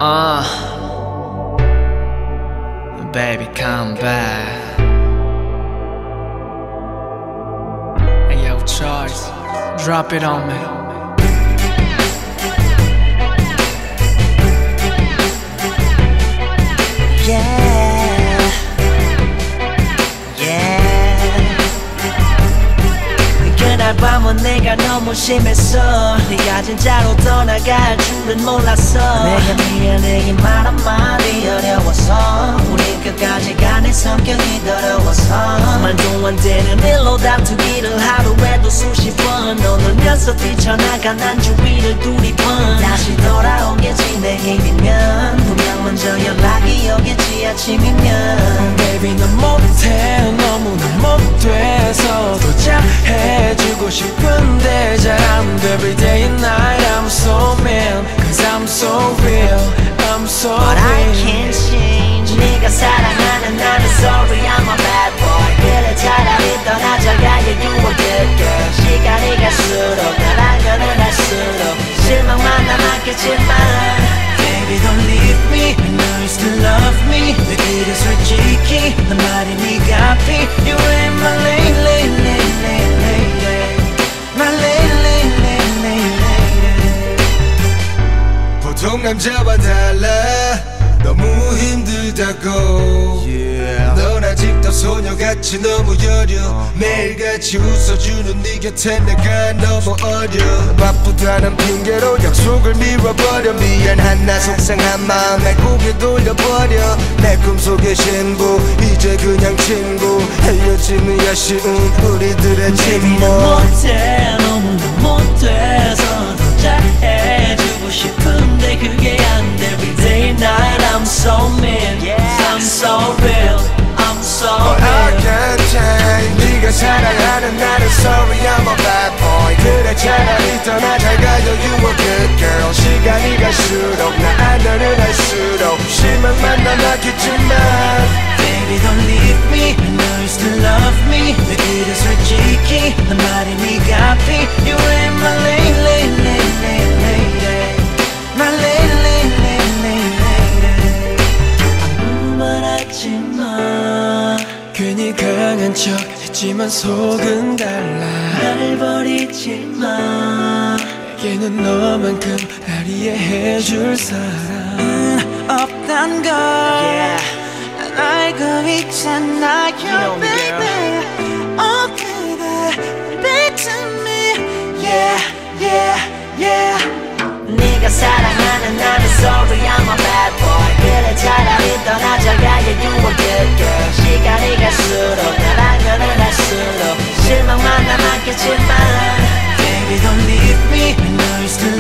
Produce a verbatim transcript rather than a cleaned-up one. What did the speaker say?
Uh, baby, come back. Hey, yo, Charles, drop it on me. Yeah, yeah. 그날 밤은 내가 너무 심했어. 네가 진짜로 떠나갈 줄은 몰랐어. 내가 미안해 말 한마디 어려워서 우린 끝까지 가 내 성격이 더러워서 말도 안 되는 일로 다투기를 하루에도 수십 번 너놀면서 뛰쳐나간 난 주위를 두리번 다시 돌아오겠지 내일이면 분명 먼저 연락이 오겠지 아침이면 Baby 넌 못해 너무나 못돼서 잘해주고 싶은데 잘 안 돼 Every day and night I'm so mean Cause I'm so real I'm so But real I can't change 네가 사랑하는 나는 sorry I'm a bad boy 그래 차라리 떠나자가 yeah you a good girl 시간이 갈수록 날 알면은 할수록 실망만 남았겠지만 Baby don't leave me I know you still love me 내 길을 솔직히 난 말이 네가 피 You ain't my lady lady lady lady lady My lady lady lady lady 보통 남자와 달라 너무 힘들다고 yeah. 넌 아직도 소녀같이 너무 여려 uh. 매일같이 웃어주는 네 곁에 내가 너무 어려 바쁘다는 핑계로 약속을 미뤄버려 미안한 나 속상한 마음에 고개 돌려버려 내 꿈속의 신부 이제 그냥 친구 헤어짐이 아쉬운 우리들의 침묵 못해 너무나 못돼서 더 잘해주고 싶은데 그게 안 돼 Every day and night I'm so mean yeah. I'm so real I'm so But real I can't change 네가 사랑하는 나는 sorry I'm a bad boy 그래 차라리 떠나자 가요 you a good girl 시간이 갈수록 나 알면은 할수록 실망만 남았겠지만 Baby don't leave me I know you still love me 내 길을 솔직히 난 말이 네가 피 You ain't my lady lady lady lady lady My lady lady lady lady 아무 말 하지마 괜히 강한 척 했지만 속은 달라 날 버리지마 내게는 너만큼 날 이해해줄 사람 없단 걸 yeah. 난 알고 있잖아 You're you know baby Oh baby Back to me Yeah yeah yeah 네가 사랑하는 나는 sorry I'm a bad boy 그래 차라리 떠나자가 yeah you a good girl 시간이 갈수록 날 알면은 할수록 실망만 남았겠지만 Baby don't leave me I know you still